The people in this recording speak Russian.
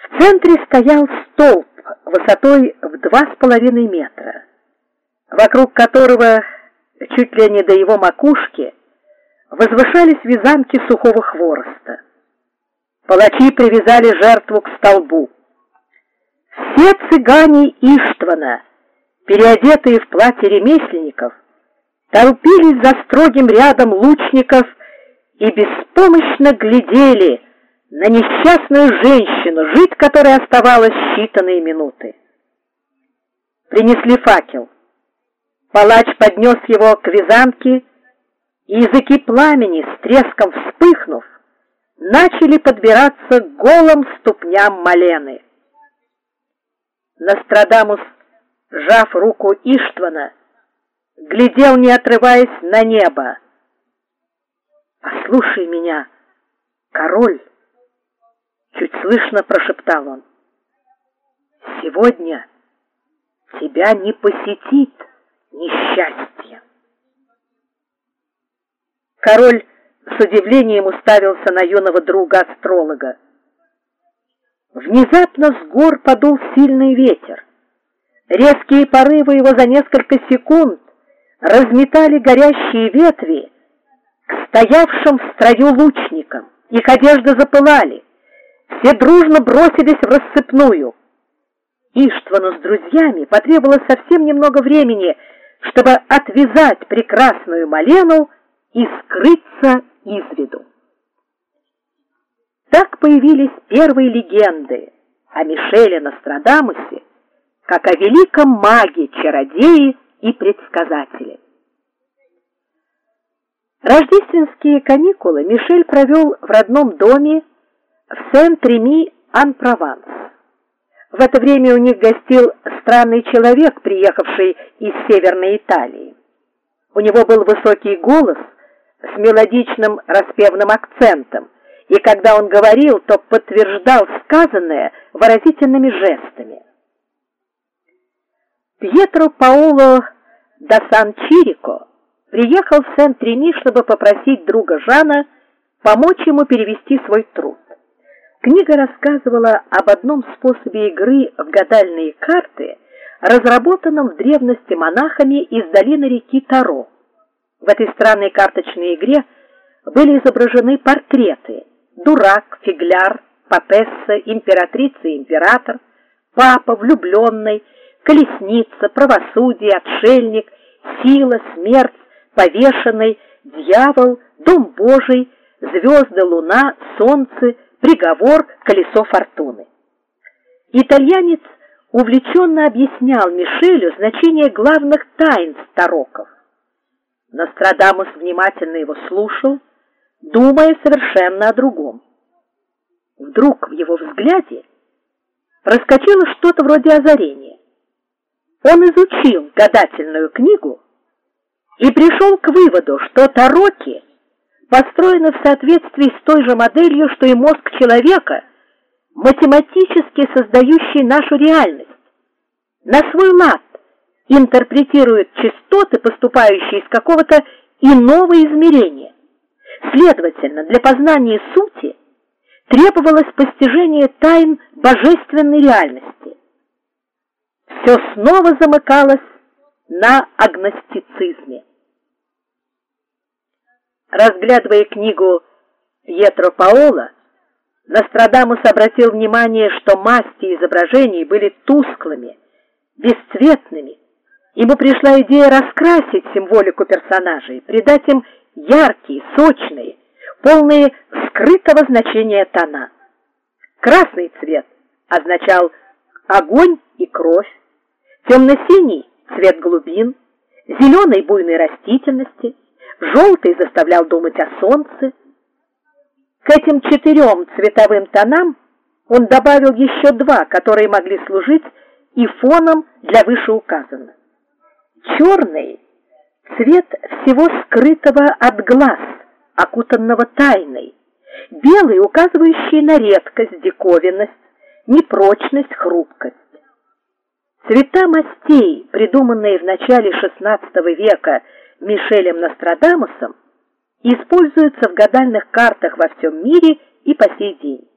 В центре стоял столб высотой в 2,5 метра, вокруг которого, чуть ли не до его макушки, возвышались вязанки сухого хвороста. Палачи привязали жертву к столбу. Все цыгане Иштвана, переодетые в платья ремесленников, толпились за строгим рядом лучников и беспомощно глядели на несчастную женщину, жить которой оставалось считанные минуты. Принесли факел. Палач поднес его к вязанке, и языки пламени, с треском вспыхнув, начали подбираться к голым ступням Малены. Нострадамус, сжав руку Иштвана, глядел, не отрываясь, на небо. «Послушай меня, король!» — чуть слышно прошептал он. «Сегодня тебя не посетит несчастье». Король с удивлением уставился на юного друга-астролога. Внезапно с гор подул сильный ветер. Резкие порывы его за несколько секунд разметали горящие ветви к стоявшим в строю лучникам. Их одежды запылали. Все дружно бросились в рассыпную. Иштвану с друзьями потребовалось совсем немного времени, чтобы отвязать прекрасную Малену и скрыться из виду. Так появились первые легенды о Мишеле Нострадамусе, как о великом маге, чародее и предсказателе. Рождественские каникулы Мишель провел в родном доме в Сент-Реми-ан-Прованс. В это время у них гостил странный человек, приехавший из Северной Италии. У него был высокий голос с мелодичным распевным акцентом, и когда он говорил, то подтверждал сказанное выразительными жестами. Пьетро Паоло да Сан-Чирико приехал в Сент-Реми, чтобы попросить друга Жана помочь ему перевести свой труд. Книга рассказывала об одном способе игры в гадальные карты, разработанном в древности монахами из долины реки Таро. В этой странной карточной игре были изображены портреты: дурак, фигляр, папесса, императрица и император, папа, влюбленный, колесница, правосудие, отшельник, сила, смерть, повешенный, дьявол, дом Божий, звезды, луна, солнце, приговор, колесо фортуны. Итальянец увлеченно объяснял Мишелю значение главных таинств тароков. Нострадамус внимательно его слушал, думая совершенно о другом. Вдруг в его взгляде проскочило что-то вроде озарения. Он изучил гадательную книгу и пришел к выводу, что тароки построены в соответствии с той же моделью, что и мозг человека, математически создающий нашу реальность. На свой лад интерпретирует частоты, поступающие из какого-то иного измерения. Следовательно, для познания сути требовалось постижение тайн божественной реальности. Все снова замыкалось на агностицизме. Разглядывая книгу Пьетро Паоло, Нострадамус обратил внимание, что масти изображений были тусклыми, бесцветными. Ему пришла идея раскрасить символику персонажей, придать им яркие, сочные, полные скрытого значения тона. Красный цвет означал огонь и кровь, темно-синий — цвет глубин, зеленый — буйной растительности, желтый заставлял думать о солнце. К этим 4 цветовым тонам он добавил еще 2, которые могли служить и фоном для вышеуказанных. Черный — цвет всего скрытого от глаз, окутанного тайной. Белый — указывающий на редкость, диковинность, непрочность, хрупкость. Цвета мастей, придуманные в начале XVI века Мишелем Нострадамусом, используются в гадальных картах во всем мире и по сей день.